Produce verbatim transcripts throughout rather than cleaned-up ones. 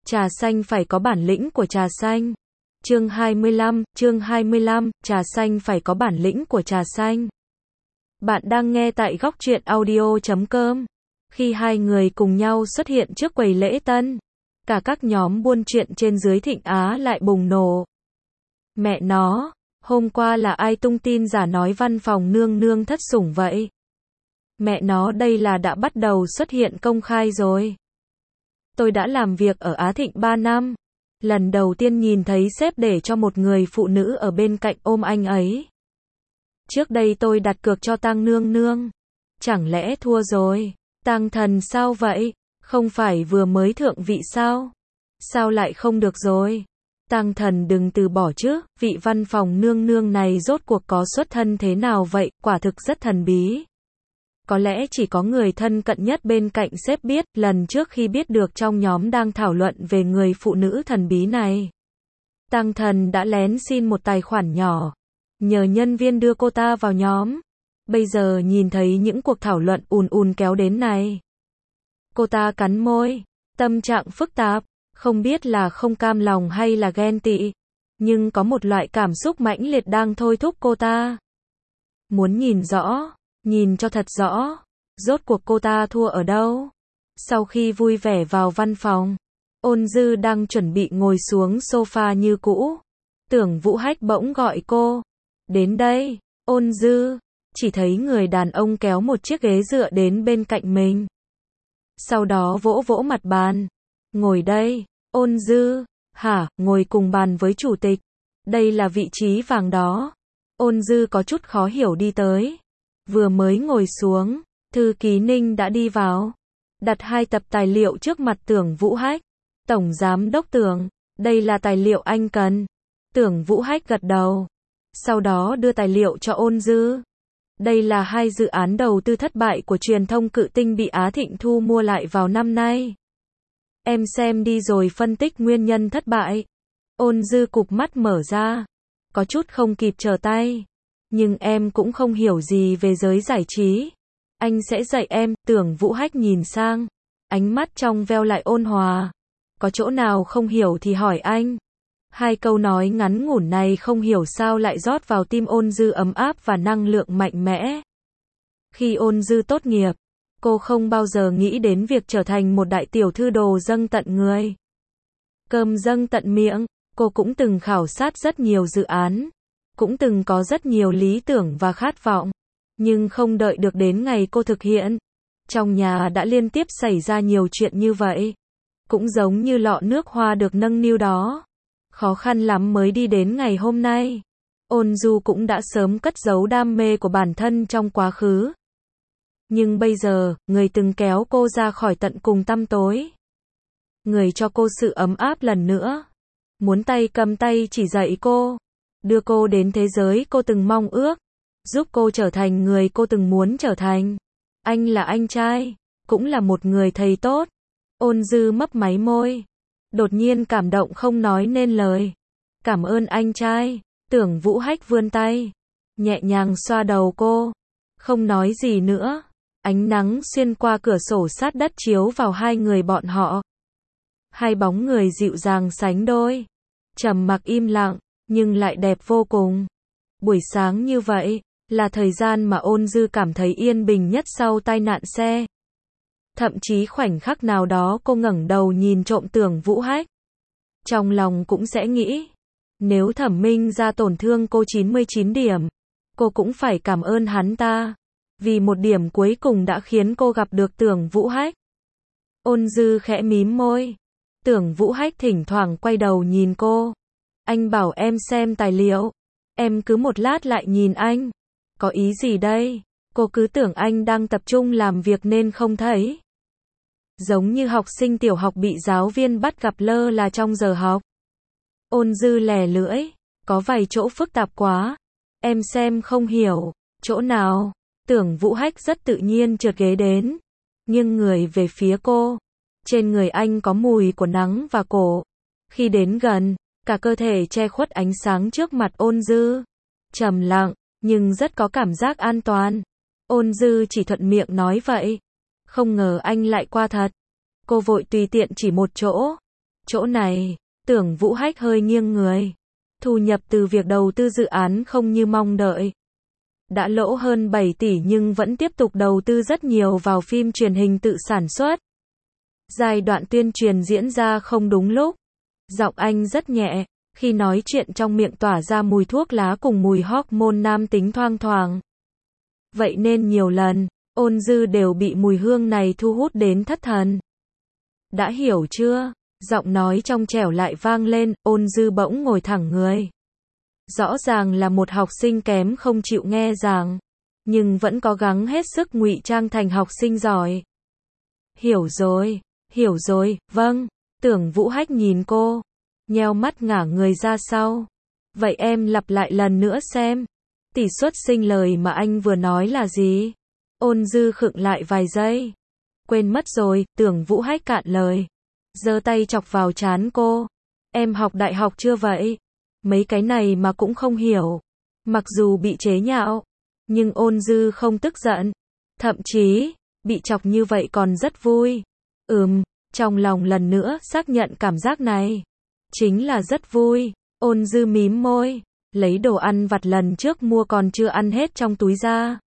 Trà xanh phải có bản lĩnh của trà xanh. Chương hai mươi lăm, chương hai mươi lăm, trà xanh phải có bản lĩnh của trà xanh. Bạn đang nghe tại góc truyện audio chấm com. Khi hai người cùng nhau xuất hiện trước quầy lễ tân, cả các nhóm buôn chuyện trên dưới Thịnh Á lại bùng nổ. Mẹ nó, hôm qua là ai tung tin giả nói văn phòng nương nương thất sủng vậy? Mẹ nó, đây là đã bắt đầu xuất hiện công khai rồi. Tôi đã làm việc ở Á Thịnh ba năm. Lần đầu tiên nhìn thấy sếp để cho một người phụ nữ ở bên cạnh ôm anh ấy. Trước đây tôi đặt cược cho Tang nương nương. Chẳng lẽ thua rồi? Tang thần sao vậy? Không phải vừa mới thượng vị sao? Sao lại không được rồi? Tang thần đừng từ bỏ chứ, vị văn phòng nương nương này rốt cuộc có xuất thân thế nào vậy, quả thực rất thần bí. Có lẽ chỉ có người thân cận nhất bên cạnh sếp biết. Lần trước khi biết được trong nhóm đang thảo luận về người phụ nữ thần bí này, Tang thần đã lén xin một tài khoản nhỏ, nhờ nhân viên đưa cô ta vào nhóm. Bây giờ nhìn thấy những cuộc thảo luận ùn ùn kéo đến này, cô ta cắn môi, tâm trạng phức tạp, không biết là không cam lòng hay là ghen tị, nhưng có một loại cảm xúc mãnh liệt đang thôi thúc cô ta. Muốn nhìn rõ, nhìn cho thật rõ, rốt cuộc cô ta thua ở đâu. Sau khi vui vẻ vào văn phòng, Ôn Dư đang chuẩn bị ngồi xuống sofa như cũ. Tưởng Vũ Hách bỗng gọi cô. Đến đây, Ôn Dư. Chỉ thấy người đàn ông kéo một chiếc ghế dựa đến bên cạnh mình. Sau đó vỗ vỗ mặt bàn. Ngồi đây, Ôn Dư. Hả, ngồi cùng bàn với chủ tịch. Đây là vị trí vàng đó. Ôn Dư có chút khó hiểu đi tới. Vừa mới ngồi xuống, thư ký Ninh đã đi vào, đặt hai tập tài liệu trước mặt Tưởng Vũ Hách. Tổng giám đốc Tưởng, đây là tài liệu anh cần. Tưởng Vũ Hách gật đầu, sau đó đưa tài liệu cho Ôn Dư. Đây là hai dự án đầu tư thất bại của truyền thông Cự Tinh bị Á Thịnh thu mua lại vào năm nay. Em xem đi rồi phân tích nguyên nhân thất bại. Ôn Dư cụp mắt mở ra, có chút không kịp trở tay. Nhưng em cũng không hiểu gì về giới giải trí. Anh sẽ dạy em. Tưởng Vũ Hách nhìn sang, ánh mắt trong veo lại ôn hòa. Có chỗ nào không hiểu thì hỏi anh. Hai câu nói ngắn ngủn này không hiểu sao lại rót vào tim Ôn Dư ấm áp và năng lượng mạnh mẽ. Khi Ôn Dư tốt nghiệp, cô không bao giờ nghĩ đến việc trở thành một đại tiểu thư đồ dâng tận người, cơm dâng tận miệng. Cô cũng từng khảo sát rất nhiều dự án, cũng từng có rất nhiều lý tưởng và khát vọng, nhưng không đợi được đến ngày cô thực hiện. Trong nhà đã liên tiếp xảy ra nhiều chuyện như vậy. Cũng giống như lọ nước hoa được nâng niu đó. Khó khăn lắm mới đi đến ngày hôm nay. Ôn Du cũng đã sớm cất giấu đam mê của bản thân trong quá khứ. Nhưng bây giờ, người từng kéo cô ra khỏi tận cùng tăm tối, người cho cô sự ấm áp lần nữa, muốn tay cầm tay chỉ dạy cô, đưa cô đến thế giới cô từng mong ước, giúp cô trở thành người cô từng muốn trở thành. Anh là anh trai, cũng là một người thầy tốt. Ôn Dư mấp máy môi, đột nhiên cảm động không nói nên lời. Cảm ơn anh trai. Tưởng Vũ Hách vươn tay, nhẹ nhàng xoa đầu cô, không nói gì nữa. Ánh nắng xuyên qua cửa sổ sát đất chiếu vào hai người bọn họ. Hai bóng người dịu dàng sánh đôi, trầm mặc im lặng, nhưng lại đẹp vô cùng. Buổi sáng như vậy, là thời gian mà Ôn Dư cảm thấy yên bình nhất sau tai nạn xe. Thậm chí khoảnh khắc nào đó cô ngẩng đầu nhìn trộm Tưởng Vũ Hách. Trong lòng cũng sẽ nghĩ, nếu Thẩm Minh ra tổn thương cô chín mươi chín điểm, cô cũng phải cảm ơn hắn ta. Vì một điểm cuối cùng đã khiến cô gặp được Tưởng Vũ Hách. Ôn Dư khẽ mím môi. Tưởng Vũ Hách thỉnh thoảng quay đầu nhìn cô. Anh bảo em xem tài liệu. Em cứ một lát lại nhìn anh. Có ý gì đây? Cô cứ tưởng anh đang tập trung làm việc nên không thấy. Giống như học sinh tiểu học bị giáo viên bắt gặp lơ là trong giờ học. Ôn Dư lè lưỡi. Có vài chỗ phức tạp quá. Em xem không hiểu. Chỗ nào? Tưởng Vũ Hách rất tự nhiên trượt ghế đến, nghiêng người về phía cô. Trên người anh có mùi của nắng và cổ. Khi đến gần, cả cơ thể che khuất ánh sáng trước mặt Ôn Dư. Trầm lặng, nhưng rất có cảm giác an toàn. Ôn Dư chỉ thuận miệng nói vậy. Không ngờ anh lại qua thật. Cô vội tùy tiện chỉ một chỗ. Chỗ này, Tưởng Vũ Hách hơi nghiêng người. Thu nhập từ việc đầu tư dự án không như mong đợi. Đã lỗ hơn bảy tỷ nhưng vẫn tiếp tục đầu tư rất nhiều vào phim truyền hình tự sản xuất. Giai đoạn tuyên truyền diễn ra không đúng lúc. Giọng anh rất nhẹ, khi nói chuyện trong miệng tỏa ra mùi thuốc lá cùng mùi hormone nam tính thoang thoảng. Vậy nên nhiều lần, Ôn Dư đều bị mùi hương này thu hút đến thất thần. Đã hiểu chưa? Giọng nói trong trẻo lại vang lên, Ôn Dư bỗng ngồi thẳng người. Rõ ràng là một học sinh kém không chịu nghe giảng, nhưng vẫn cố gắng hết sức ngụy trang thành học sinh giỏi. Hiểu rồi, hiểu rồi, vâng. Tưởng Vũ Hách nhìn cô, nheo mắt ngả người ra sau. Vậy em lặp lại lần nữa xem. Tỷ suất sinh lời mà anh vừa nói là gì? Ôn Dư khựng lại vài giây. Quên mất rồi, Tưởng Vũ Hách cạn lời. Giơ tay chọc vào trán cô. Em học đại học chưa vậy? Mấy cái này mà cũng không hiểu. Mặc dù bị chế nhạo, nhưng Ôn Dư không tức giận. Thậm chí, bị chọc như vậy còn rất vui. Ừm, trong lòng lần nữa xác nhận cảm giác này. Chính là rất vui. Ôn Dư mím môi, lấy đồ ăn vặt lần trước mua còn chưa ăn hết trong túi ra.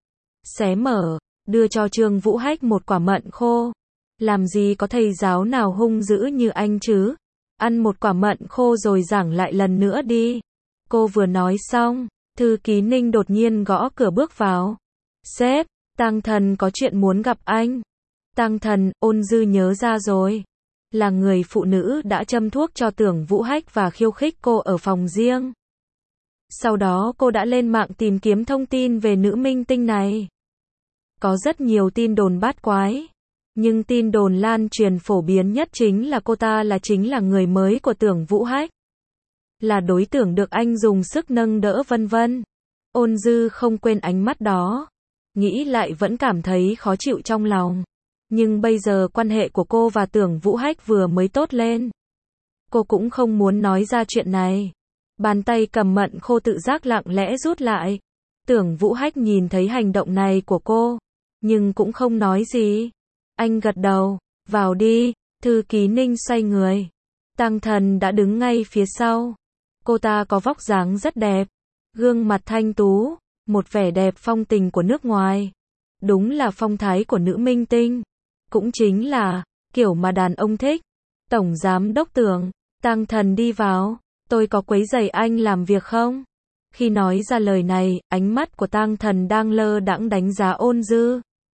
Xé mở, đưa cho Trương Vũ Hách một quả mận khô. Làm gì có thầy giáo nào hung dữ như anh chứ? Ăn một quả mận khô rồi giảng lại lần nữa đi. Cô vừa nói xong, thư ký Ninh đột nhiên gõ cửa bước vào. Sếp, Tăng Thần có chuyện muốn gặp anh. Tăng Thần, Ôn Dư nhớ ra rồi. Là người phụ nữ đã châm thuốc cho Tưởng Vũ Hách và khiêu khích cô ở phòng riêng. Sau đó cô đã lên mạng tìm kiếm thông tin về nữ minh tinh này. Có rất nhiều tin đồn bát quái. Nhưng tin đồn lan truyền phổ biến nhất chính là cô ta là chính là người mới của Tưởng Vũ Hách. Là đối tượng được anh dùng sức nâng đỡ vân vân. Ôn Dư không quên ánh mắt đó. Nghĩ lại vẫn cảm thấy khó chịu trong lòng. Nhưng bây giờ quan hệ của cô và Tưởng Vũ Hách vừa mới tốt lên. Cô cũng không muốn nói ra chuyện này. Bàn tay cầm mận khô tự giác lặng lẽ rút lại. Tưởng Vũ Hách nhìn thấy hành động này của cô, nhưng cũng không nói gì. Anh gật đầu, vào đi. Thư ký Ninh xoay người. Tăng Thần đã đứng ngay phía sau. Cô ta có vóc dáng rất đẹp, gương mặt thanh tú, một vẻ đẹp phong tình của nước ngoài. Đúng là phong thái của nữ minh tinh. Cũng chính là kiểu mà đàn ông thích. Tổng giám đốc Tưởng. Tăng Thần đi vào. Tôi có quấy rầy anh làm việc không? Khi nói ra lời này, ánh mắt của Tăng Thần đang lơ đãng đánh giá Ôn Dư.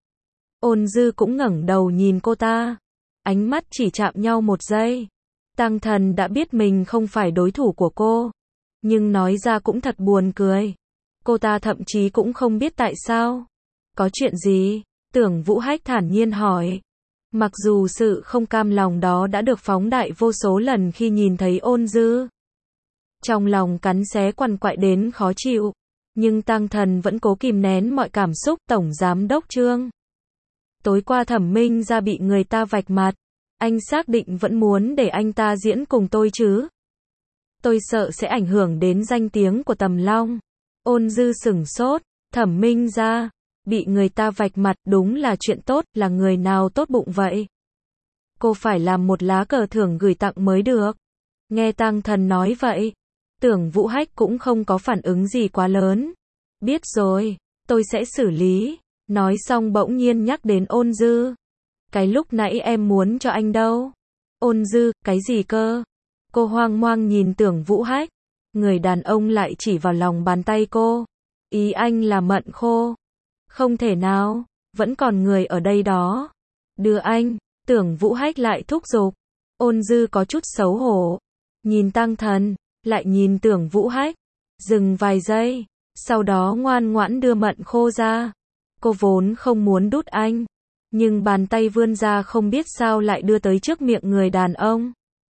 Ôn Dư cũng ngẩng đầu nhìn cô ta. Ánh mắt chỉ chạm nhau một giây. Tăng Thần đã biết mình không phải đối thủ của cô. Nhưng nói ra cũng thật buồn cười. Cô ta thậm chí cũng không biết tại sao. Có chuyện gì? Tưởng Vũ Hách thản nhiên hỏi. Mặc dù sự không cam lòng đó đã được phóng đại vô số lần khi nhìn thấy Ôn Dư. Trong lòng cắn xé quằn quại đến khó chịu. Nhưng Tăng Thần vẫn cố kìm nén mọi cảm xúc. Tổng giám đốc Trương. Tối qua Thẩm Minh ra bị người ta vạch mặt. Anh xác định vẫn muốn để anh ta diễn cùng tôi chứ? Tôi sợ sẽ ảnh hưởng đến danh tiếng của Tầm Long. Ôn Dư sửng sốt. Thẩm Minh ra bị người ta vạch mặt đúng là chuyện tốt, là người nào tốt bụng vậy? Cô phải làm một lá cờ thưởng gửi tặng mới được. Nghe Tăng Thần nói vậy, Tưởng Vũ Hách cũng không có phản ứng gì quá lớn. Biết rồi, tôi sẽ xử lý. Nói xong bỗng nhiên nhắc đến Ôn Dư. Cái lúc nãy em muốn cho anh đâu? Ôn Dư, cái gì cơ? Cô hoang mang nhìn Tưởng Vũ Hách. Người đàn ông lại chỉ vào lòng bàn tay cô. Ý anh là mận khô. Không thể nào, vẫn còn người ở đây đó. Đưa anh. Tưởng Vũ Hách lại thúc giục. Ôn Dư có chút xấu hổ. Nhìn Tăng Thần, lại nhìn Tưởng Vũ Hách. Dừng vài giây, sau đó ngoan ngoãn đưa mận khô ra. Cô vốn không muốn đút anh, nhưng bàn tay vươn ra không biết sao lại đưa tới trước miệng người đàn ông.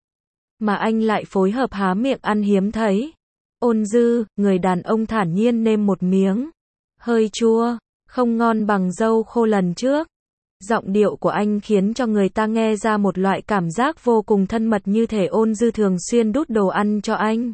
Mà anh lại phối hợp há miệng ăn hiếm thấy. Ôn Dư, người đàn ông thản nhiên nêm một miếng. Hơi chua, không ngon bằng dâu khô lần trước. Giọng điệu của anh khiến cho người ta nghe ra một loại cảm giác vô cùng thân mật, như thể Ôn Dư thường xuyên đút đồ ăn cho anh.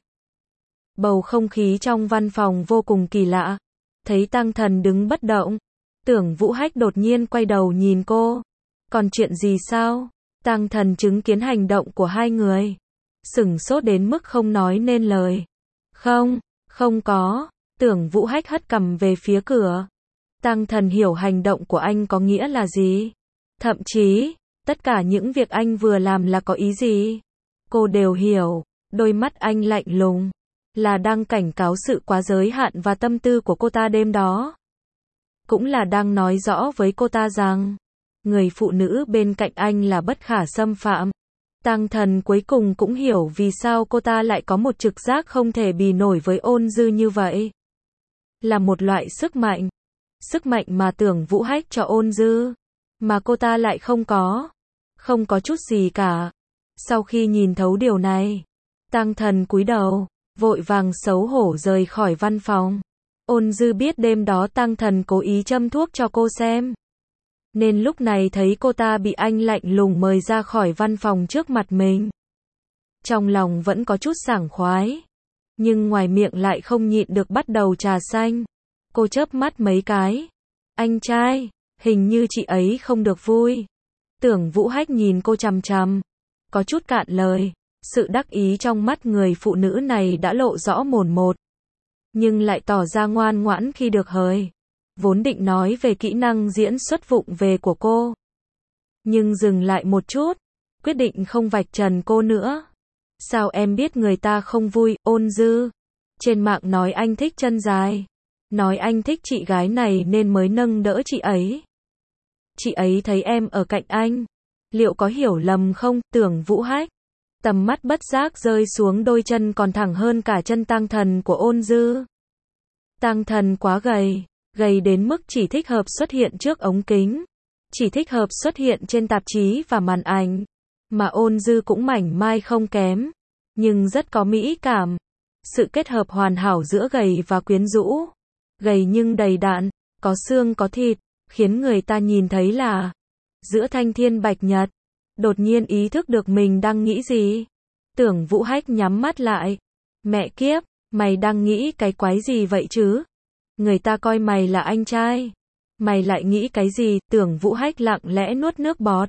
Bầu không khí trong văn phòng vô cùng kỳ lạ. Thấy Tăng Thần đứng bất động, Tưởng Vũ Hách đột nhiên quay đầu nhìn cô. Còn chuyện gì sao? Tăng Thần chứng kiến hành động của hai người, sửng sốt đến mức không nói nên lời. Không, không có. Tưởng Vũ Hách hất cằm về phía cửa. Tăng Thần hiểu hành động của anh có nghĩa là gì. Thậm chí, tất cả những việc anh vừa làm là có ý gì. Cô đều hiểu. Đôi mắt anh lạnh lùng, là đang cảnh cáo sự quá giới hạn và tâm tư của cô ta đêm đó. Cũng là đang nói rõ với cô ta rằng, người phụ nữ bên cạnh anh là bất khả xâm phạm. Tăng Thần cuối cùng cũng hiểu vì sao cô ta lại có một trực giác không thể bì nổi với Ôn Dư như vậy. Là một loại sức mạnh. Sức mạnh mà Tưởng Vũ Hách cho Ôn Dư, mà cô ta lại không có. Không có chút gì cả. Sau khi nhìn thấu điều này, Tăng Thần cúi đầu, vội vàng xấu hổ rời khỏi văn phòng. Ôn Dư biết đêm đó Tăng Thần cố ý châm thuốc cho cô xem. Nên lúc này thấy cô ta bị anh lạnh lùng mời ra khỏi văn phòng trước mặt mình. Trong lòng vẫn có chút sảng khoái. Nhưng ngoài miệng lại không nhịn được bắt đầu trà xanh. Cô chớp mắt mấy cái. Anh trai, hình như chị ấy không được vui. Tưởng Vũ Hách nhìn cô chằm chằm. Có chút cạn lời. Sự đắc ý trong mắt người phụ nữ này đã lộ rõ mồn một. Nhưng lại tỏ ra ngoan ngoãn khi được hời. Vốn định nói về kỹ năng diễn xuất vụng về của cô. Nhưng dừng lại một chút. Quyết định không vạch trần cô nữa. Sao em biết người ta không vui, Ôn Dư? Trên mạng nói anh thích chân dài. Nói anh thích chị gái này nên mới nâng đỡ chị ấy. Chị ấy thấy em ở cạnh anh. Liệu có hiểu lầm không, Tưởng Vũ Hách? Tầm mắt bất giác rơi xuống đôi chân còn thẳng hơn cả chân Tăng Thần của Ôn Dư. Tăng Thần quá gầy. Gầy đến mức chỉ thích hợp xuất hiện trước ống kính. Chỉ thích hợp xuất hiện trên tạp chí và màn ảnh. Mà Ôn Dư cũng mảnh mai không kém. Nhưng rất có mỹ cảm. Sự kết hợp hoàn hảo giữa gầy và quyến rũ. Gầy nhưng đầy đặn, có xương có thịt, khiến người ta nhìn thấy là giữa thanh thiên bạch nhật. Đột nhiên ý thức được mình đang nghĩ gì. Tưởng Vũ Hách nhắm mắt lại. Mẹ kiếp, mày đang nghĩ cái quái gì vậy chứ? Người ta coi mày là anh trai. Mày lại nghĩ cái gì? Tưởng Vũ Hách lặng lẽ nuốt nước bọt.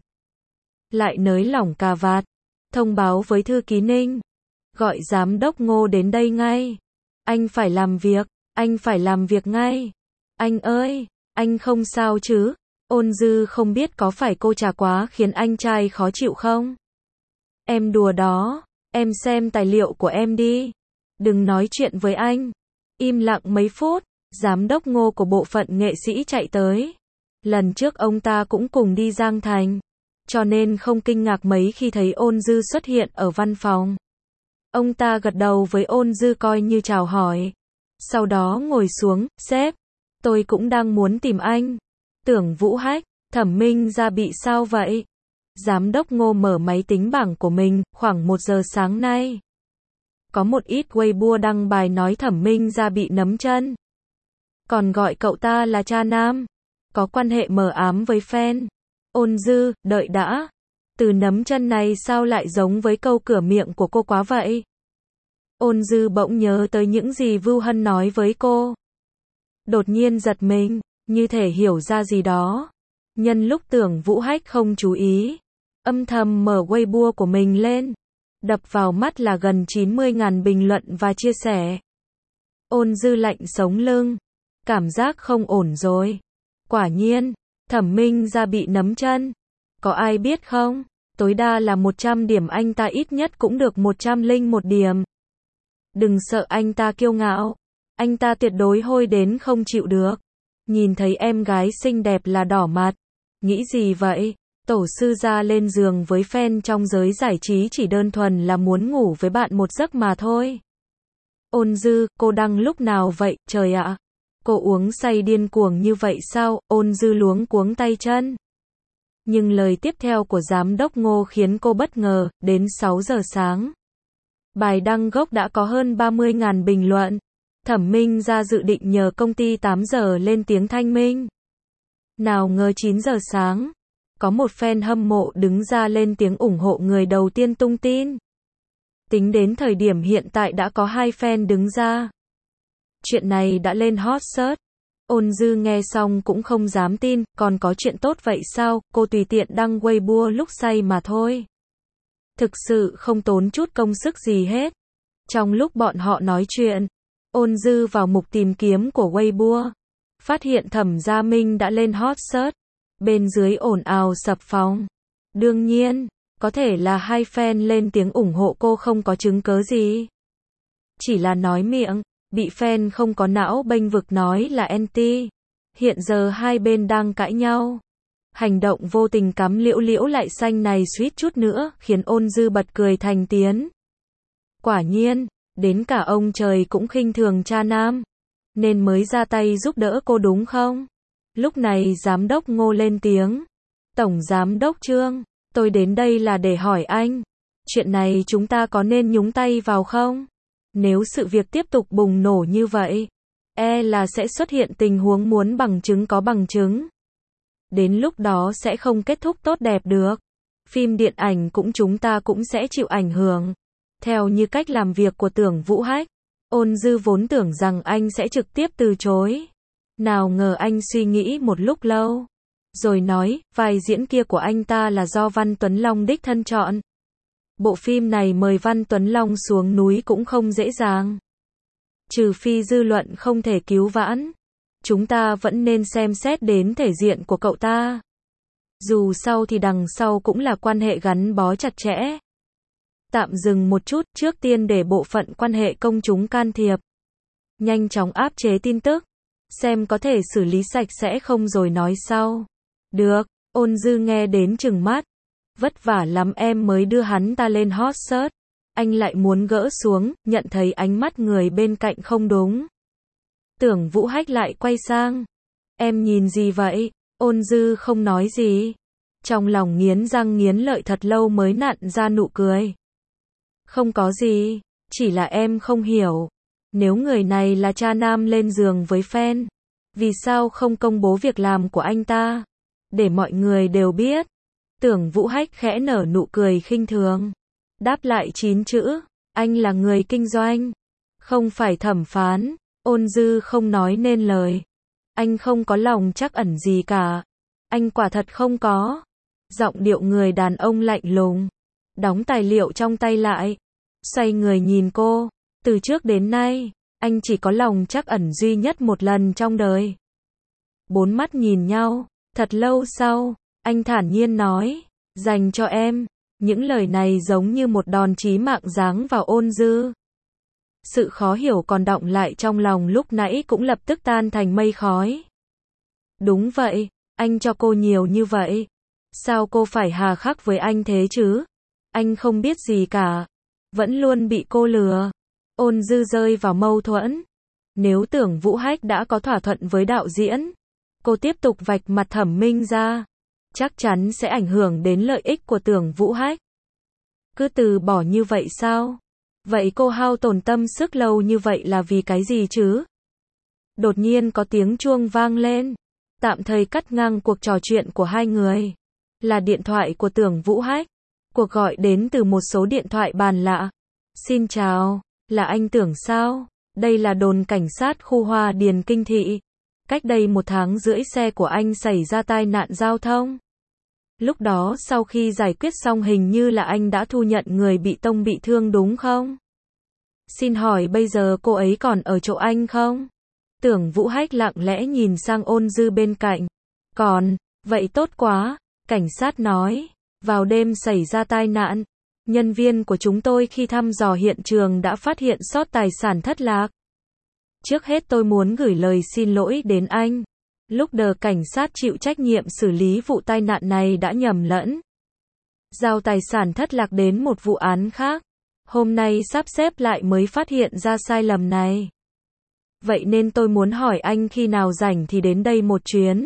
Lại nới lỏng cà vạt. Thông báo với thư ký Ninh. Gọi giám đốc Ngô đến đây ngay. Anh phải làm việc. Anh phải làm việc ngay. Anh ơi, anh không sao chứ? Ôn Dư không biết có phải cô trà quá khiến anh trai khó chịu không? Em đùa đó. Em xem tài liệu của em đi. Đừng nói chuyện với anh. Im lặng mấy phút. Giám đốc Ngô của bộ phận nghệ sĩ chạy tới. Lần trước ông ta cũng cùng đi Giang Thành. Cho nên không kinh ngạc mấy khi thấy Ôn Dư xuất hiện ở văn phòng. Ông ta gật đầu với Ôn Dư coi như chào hỏi. Sau đó ngồi xuống, sếp. Tôi cũng đang muốn tìm anh. Tưởng Vũ Hách, Thẩm Minh Gia bị sao vậy? Giám đốc Ngô mở máy tính bảng của mình, khoảng một giờ sáng nay. Có một ít Weibo đăng bài nói Thẩm Minh Gia bị nấm chân. Còn gọi cậu ta là cha nam. Có quan hệ mờ ám với fan. Ôn Dư, đợi đã. Từ nấm chân này sao lại giống với câu cửa miệng của cô quá vậy? Ôn Dư bỗng nhớ tới những gì Vưu Hân nói với cô. Đột nhiên giật mình, như thể hiểu ra gì đó. Nhân lúc Tưởng Vũ Hách không chú ý, âm thầm mở Weibo của mình lên. Đập vào mắt là gần chín mươi nghìn bình luận và chia sẻ. Ôn Dư lạnh sống lưng. Cảm giác không ổn rồi. Quả nhiên, Thẩm Minh Gia bị nấm chân. Có ai biết không? Tối đa là một trăm điểm, anh ta ít nhất cũng được một trăm lẻ một điểm. Đừng sợ anh ta kiêu ngạo. Anh ta tuyệt đối hôi đến không chịu được. Nhìn thấy em gái xinh đẹp là đỏ mặt. Nghĩ gì vậy? Tổ sư gia lên giường với fan trong giới giải trí chỉ đơn thuần là muốn ngủ với bạn một giấc mà thôi. Ôn Dư, cô đăng lúc nào vậy, trời ạ? Cô uống say điên cuồng như vậy sao? Ôn Dư luống cuống tay chân. Nhưng lời tiếp theo của giám đốc Ngô khiến cô bất ngờ, đến sáu giờ sáng. Bài đăng gốc đã có hơn ba mươi nghìn bình luận. Thẩm Minh Gia dự định nhờ công ty tám giờ lên tiếng thanh minh. Nào ngờ chín giờ sáng, có một fan hâm mộ đứng ra lên tiếng ủng hộ người đầu tiên tung tin. Tính đến thời điểm hiện tại đã có hai fan đứng ra. Chuyện này đã lên hot search. Ôn Dư nghe xong cũng không dám tin, còn có chuyện tốt vậy sao, cô tùy tiện đăng Weibo lúc say mà thôi. Thực sự không tốn chút công sức gì hết. Trong lúc bọn họ nói chuyện, Ôn Dư vào mục tìm kiếm của Weibo, phát hiện Thẩm Gia Minh đã lên hot search. Bên dưới ồn ào sập phòng. Đương nhiên, có thể là hai fan lên tiếng ủng hộ cô không có chứng cớ gì. Chỉ là nói miệng, bị fan không có não bênh vực nói là anti. Hiện giờ hai bên đang cãi nhau. Hành động vô tình cắm liễu liễu lại xanh này suýt chút nữa, khiến Ôn Dư bật cười thành tiếng. Quả nhiên, đến cả ông trời cũng khinh thường cha nam. Nên mới ra tay giúp đỡ cô đúng không? Lúc này giám đốc Ngô lên tiếng. Tổng giám đốc Trương, tôi đến đây là để hỏi anh. Chuyện này chúng ta có nên nhúng tay vào không? Nếu sự việc tiếp tục bùng nổ như vậy, e là sẽ xuất hiện tình huống muốn bằng chứng có bằng chứng. Đến lúc đó sẽ không kết thúc tốt đẹp được. Phim điện ảnh cũng chúng ta cũng sẽ chịu ảnh hưởng. Theo như cách làm việc của Tưởng Vũ Hách, Ôn Dư vốn tưởng rằng anh sẽ trực tiếp từ chối. Nào ngờ anh suy nghĩ một lúc lâu, rồi nói, vai diễn kia của anh ta là do Văn Tuấn Long đích thân chọn. Bộ phim này mời Văn Tuấn Long xuống núi cũng không dễ dàng. Trừ phi dư luận không thể cứu vãn, chúng ta vẫn nên xem xét đến thể diện của cậu ta. Dù sao thì đằng sau cũng là quan hệ gắn bó chặt chẽ. Tạm dừng một chút, trước tiên để bộ phận quan hệ công chúng can thiệp. Nhanh chóng áp chế tin tức, xem có thể xử lý sạch sẽ không rồi nói sau. Được, Ôn Dư nghe đến trừng mắt. Vất vả lắm em mới đưa hắn ta lên hot search. Anh lại muốn gỡ xuống, nhận thấy ánh mắt người bên cạnh không đúng. Tưởng Vũ Hách lại quay sang. Em nhìn gì vậy? Ôn Dư không nói gì. Trong lòng nghiến răng nghiến lợi thật lâu mới nặn ra nụ cười. Không có gì, chỉ là em không hiểu. Nếu người này là cha nam lên giường với fan, vì sao không công bố việc làm của anh ta? Để mọi người đều biết. Tưởng Vũ Hách khẽ nở nụ cười khinh thường. Đáp lại chín chữ, anh là người kinh doanh, không phải thẩm phán. Ôn Dư không nói nên lời. Anh không có lòng trắc ẩn gì cả. Anh quả thật không có. Giọng điệu người đàn ông lạnh lùng. Đóng tài liệu trong tay lại. Xoay người nhìn cô. Từ trước đến nay, anh chỉ có lòng trắc ẩn duy nhất một lần trong đời. Bốn mắt nhìn nhau. Thật lâu sau, anh thản nhiên nói. Dành cho em. Những lời này giống như một đòn chí mạng giáng vào Ôn Dư. Sự khó hiểu còn đọng lại trong lòng lúc nãy cũng lập tức tan thành mây khói. Đúng vậy, anh cho cô nhiều như vậy. Sao cô phải hà khắc với anh thế chứ? Anh không biết gì cả. Vẫn luôn bị cô lừa. Ôn Dư rơi vào mâu thuẫn. Nếu Tưởng Vũ Hách đã có thỏa thuận với đạo diễn, cô tiếp tục vạch mặt Thẩm Minh ra, chắc chắn sẽ ảnh hưởng đến lợi ích của Tưởng Vũ Hách. Cứ từ bỏ như vậy sao? Vậy cô hao tổn tâm sức lâu như vậy là vì cái gì chứ? Đột nhiên có tiếng chuông vang lên, tạm thời cắt ngang cuộc trò chuyện của hai người. Là điện thoại của Tưởng Vũ Hách. Cuộc gọi đến từ một số điện thoại bàn lạ. Xin chào, là anh Tưởng sao? Đây là đồn cảnh sát khu Hoa Điền Kinh Thị. Cách đây một tháng rưỡi xe của anh xảy ra tai nạn giao thông. Lúc đó sau khi giải quyết xong hình như là anh đã thu nhận người bị tông bị thương đúng không? Xin hỏi bây giờ cô ấy còn ở chỗ anh không? Tưởng Vũ Hách lặng lẽ nhìn sang Ôn Dư bên cạnh. Còn, vậy tốt quá. Cảnh sát nói, vào đêm xảy ra tai nạn, nhân viên của chúng tôi khi thăm dò hiện trường đã phát hiện sót tài sản thất lạc. Trước hết tôi muốn gửi lời xin lỗi đến anh. Lúc đờ cảnh sát chịu trách nhiệm xử lý vụ tai nạn này đã nhầm lẫn. Giao tài sản thất lạc đến một vụ án khác. Hôm nay sắp xếp lại mới phát hiện ra sai lầm này. Vậy nên tôi muốn hỏi anh khi nào rảnh thì đến đây một chuyến.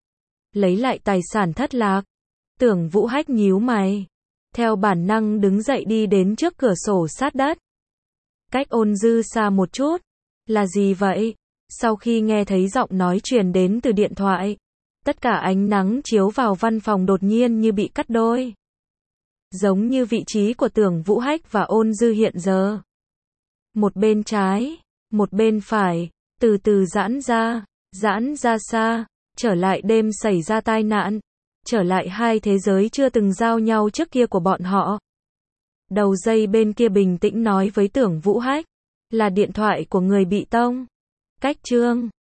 Lấy lại tài sản thất lạc. Tưởng Vũ Hách nhíu mày. Theo bản năng đứng dậy đi đến trước cửa sổ sát đất. Cách Ôn Dư xa một chút. Là gì vậy? Sau khi nghe thấy giọng nói truyền đến từ điện thoại, tất cả ánh nắng chiếu vào văn phòng đột nhiên như bị cắt đôi. Giống như vị trí của Tưởng Vũ Hách và Ôn Dư hiện giờ. Một bên trái, một bên phải, từ từ giãn ra, giãn ra xa, trở lại đêm xảy ra tai nạn, trở lại hai thế giới chưa từng giao nhau trước kia của bọn họ. Đầu dây bên kia bình tĩnh nói với Tưởng Vũ Hách, là điện thoại của người bị tông. Cách chương